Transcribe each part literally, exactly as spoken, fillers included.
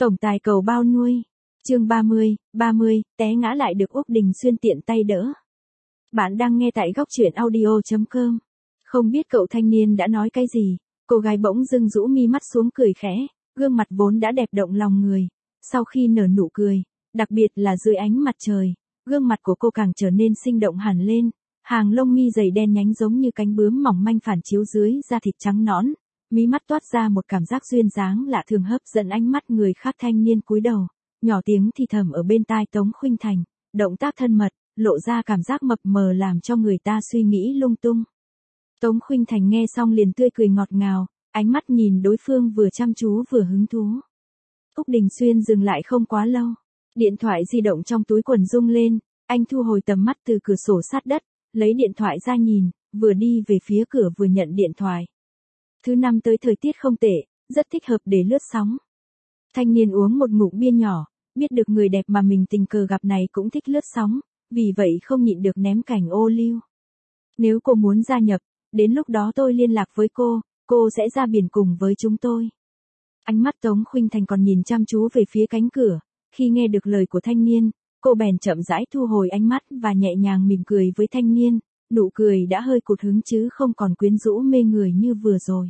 Tổng tài cầu bao nuôi. Chương ba mươi, ba mươi, té ngã lại được Úc Đình Xuyên tiện tay đỡ. Bạn đang nghe tại góc truyện audio chấm com. Không biết cậu thanh niên đã nói cái gì, cô gái bỗng dưng rũ mi mắt xuống cười khẽ, gương mặt vốn đã đẹp động lòng người. Sau khi nở nụ cười, đặc biệt là dưới ánh mặt trời, gương mặt của cô càng trở nên sinh động hẳn lên. Hàng lông mi dày đen nhánh giống như cánh bướm mỏng manh phản chiếu dưới da thịt trắng nõn, mí mắt toát ra một cảm giác duyên dáng lạ thường hấp dẫn ánh mắt người khác. Thanh niên cúi đầu, nhỏ tiếng thì thầm ở bên tai Tống Khuynh Thành, động tác thân mật, lộ ra cảm giác mập mờ làm cho người ta suy nghĩ lung tung. Tống Khuynh Thành nghe xong liền tươi cười ngọt ngào, ánh mắt nhìn đối phương vừa chăm chú vừa hứng thú. Úc Đình Xuyên dừng lại không quá lâu, điện thoại di động trong túi quần rung lên, anh thu hồi tầm mắt từ cửa sổ sát đất, lấy điện thoại ra nhìn, vừa đi về phía cửa vừa nhận điện thoại. Thứ năm tới thời tiết không tệ, rất thích hợp để lướt sóng. Thanh niên uống một ngụm bia nhỏ, biết được người đẹp mà mình tình cờ gặp này cũng thích lướt sóng, vì vậy không nhịn được ném cảnh ô liu. Nếu cô muốn gia nhập, đến lúc đó tôi liên lạc với cô, cô sẽ ra biển cùng với chúng tôi. Ánh mắt Tống Khuynh Thành còn nhìn chăm chú về phía cánh cửa, khi nghe được lời của thanh niên, cô bèn chậm rãi thu hồi ánh mắt và nhẹ nhàng mỉm cười với thanh niên, nụ cười đã hơi cụt hứng chứ không còn quyến rũ mê người như vừa rồi.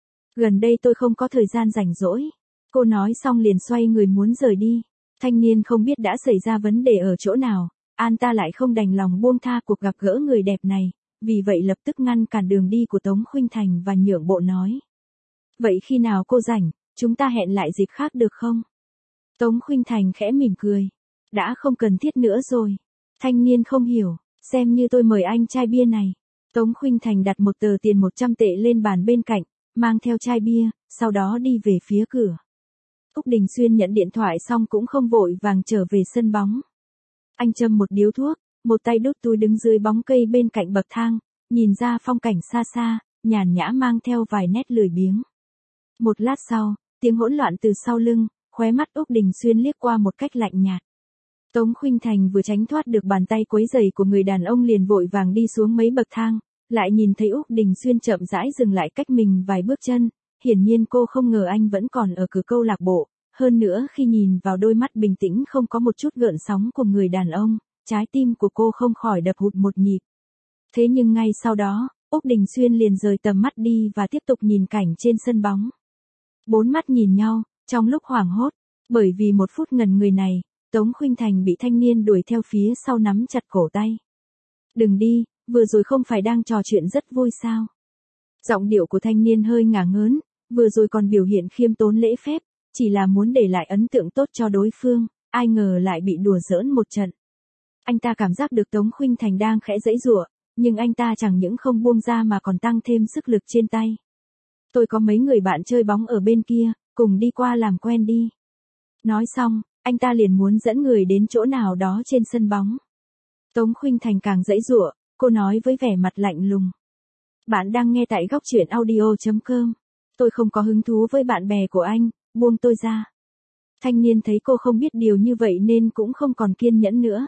Gần đây tôi không có thời gian rảnh rỗi. Cô nói xong liền xoay người muốn rời đi. Thanh niên không biết đã xảy ra vấn đề ở chỗ nào, anh ta lại không đành lòng buông tha cuộc gặp gỡ người đẹp này, vì vậy lập tức ngăn cản đường đi của Tống Khuynh Thành và nhượng bộ nói. Vậy khi nào cô rảnh, chúng ta hẹn lại dịp khác được không? Tống Khuynh Thành khẽ mỉm cười. Đã không cần thiết nữa rồi. Thanh niên không hiểu, xem như tôi mời anh chai bia này. Tống Khuynh Thành đặt một tờ tiền một trăm tệ lên bàn bên cạnh, mang theo chai bia, sau đó đi về phía cửa. Úc Đình Xuyên nhận điện thoại xong cũng không vội vàng trở về sân bóng. Anh châm một điếu thuốc, một tay đút túi đứng dưới bóng cây bên cạnh bậc thang, nhìn ra phong cảnh xa xa, nhàn nhã mang theo vài nét lười biếng. Một lát sau, tiếng hỗn loạn từ sau lưng, khóe mắt Úc Đình Xuyên liếc qua một cách lạnh nhạt. Tống Khuynh Thành vừa tránh thoát được bàn tay quấy rầy của người đàn ông liền vội vàng đi xuống mấy bậc thang, lại nhìn thấy Úc Đình Xuyên chậm rãi dừng lại cách mình vài bước chân, hiển nhiên cô không ngờ anh vẫn còn ở cửa câu lạc bộ, hơn nữa khi nhìn vào đôi mắt bình tĩnh không có một chút gợn sóng của người đàn ông, trái tim của cô không khỏi đập hụt một nhịp. Thế nhưng ngay sau đó, Úc Đình Xuyên liền rời tầm mắt đi và tiếp tục nhìn cảnh trên sân bóng. Bốn mắt nhìn nhau, trong lúc hoảng hốt, bởi vì một phút ngần người này, Tống Khuynh Thành bị thanh niên đuổi theo phía sau nắm chặt cổ tay. Đừng đi, vừa rồi không phải đang trò chuyện rất vui sao? Giọng điệu của thanh niên hơi ngả ngớn, vừa rồi còn biểu hiện khiêm tốn lễ phép, chỉ là muốn để lại ấn tượng tốt cho đối phương, ai ngờ lại bị đùa giỡn một trận. Anh ta cảm giác được Tống Khuynh Thành đang khẽ giãy giụa, nhưng anh ta chẳng những không buông ra mà còn tăng thêm sức lực trên tay. Tôi có mấy người bạn chơi bóng ở bên kia, cùng đi qua làm quen đi. Nói xong, anh ta liền muốn dẫn người đến chỗ nào đó trên sân bóng. Tống Khuynh Thành càng giãy giụa, cô nói với vẻ mặt lạnh lùng. Bạn đang nghe tại góc truyện audio chấm com. Tôi không có hứng thú với bạn bè của anh, buông tôi ra. Thanh niên thấy cô không biết điều như vậy nên cũng không còn kiên nhẫn nữa.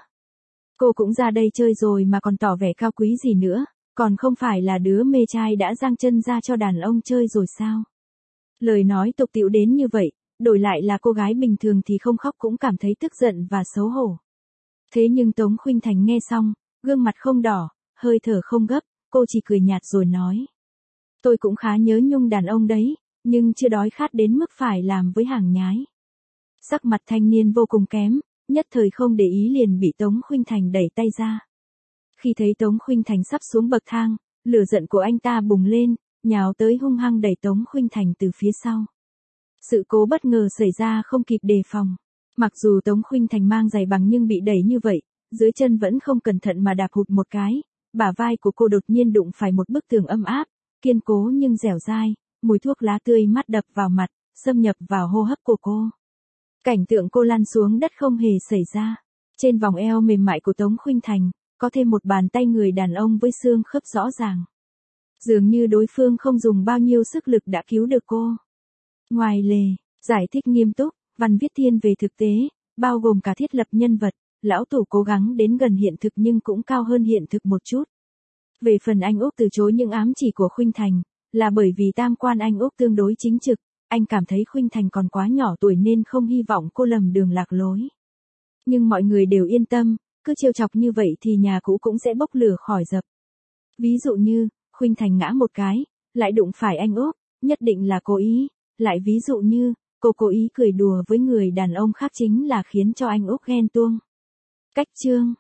Cô cũng ra đây chơi rồi mà còn tỏ vẻ cao quý gì nữa, còn không phải là đứa mê trai đã giang chân ra cho đàn ông chơi rồi sao? Lời nói tục tĩu đến như vậy, đổi lại là cô gái bình thường thì không khóc cũng cảm thấy tức giận và xấu hổ. Thế nhưng Tống Khuynh Thành nghe xong, gương mặt không đỏ, hơi thở không gấp, cô chỉ cười nhạt rồi nói. Tôi cũng khá nhớ nhung đàn ông đấy, nhưng chưa đói khát đến mức phải làm với hàng nhái. Sắc mặt thanh niên vô cùng kém, nhất thời không để ý liền bị Tống Khuynh Thành đẩy tay ra. Khi thấy Tống Khuynh Thành sắp xuống bậc thang, lửa giận của anh ta bùng lên, nhào tới hung hăng đẩy Tống Khuynh Thành từ phía sau. Sự cố bất ngờ xảy ra không kịp đề phòng. Mặc dù Tống Khuynh Thành mang giày bằng nhưng bị đẩy như vậy, dưới chân vẫn không cẩn thận mà đạp hụt một cái, bả vai của cô đột nhiên đụng phải một bức tường ấm áp, kiên cố nhưng dẻo dai, mùi thuốc lá tươi mát đập vào mặt, xâm nhập vào hô hấp của cô. Cảnh tượng cô lăn xuống đất không hề xảy ra. Trên vòng eo mềm mại của Tống Khuynh Thành, có thêm một bàn tay người đàn ông với xương khớp rõ ràng. Dường như đối phương không dùng bao nhiêu sức lực đã cứu được cô. Ngoài lề, giải thích nghiêm túc, văn viết thiên về thực tế, bao gồm cả thiết lập nhân vật, lão tổ cố gắng đến gần hiện thực nhưng cũng cao hơn hiện thực một chút. Về phần anh Úc từ chối những ám chỉ của Khuynh Thành, là bởi vì tam quan anh Úc tương đối chính trực, anh cảm thấy Khuynh Thành còn quá nhỏ tuổi nên không hy vọng cô lầm đường lạc lối. Nhưng mọi người đều yên tâm, cứ trêu chọc như vậy thì nhà cũ cũng sẽ bốc lửa khỏi dập. Ví dụ như, Khuynh Thành ngã một cái, lại đụng phải anh Úc, nhất định là cố ý. Lại ví dụ như, cô cố ý cười đùa với người đàn ông khác chính là khiến cho anh Úc ghen tuông. Cách chương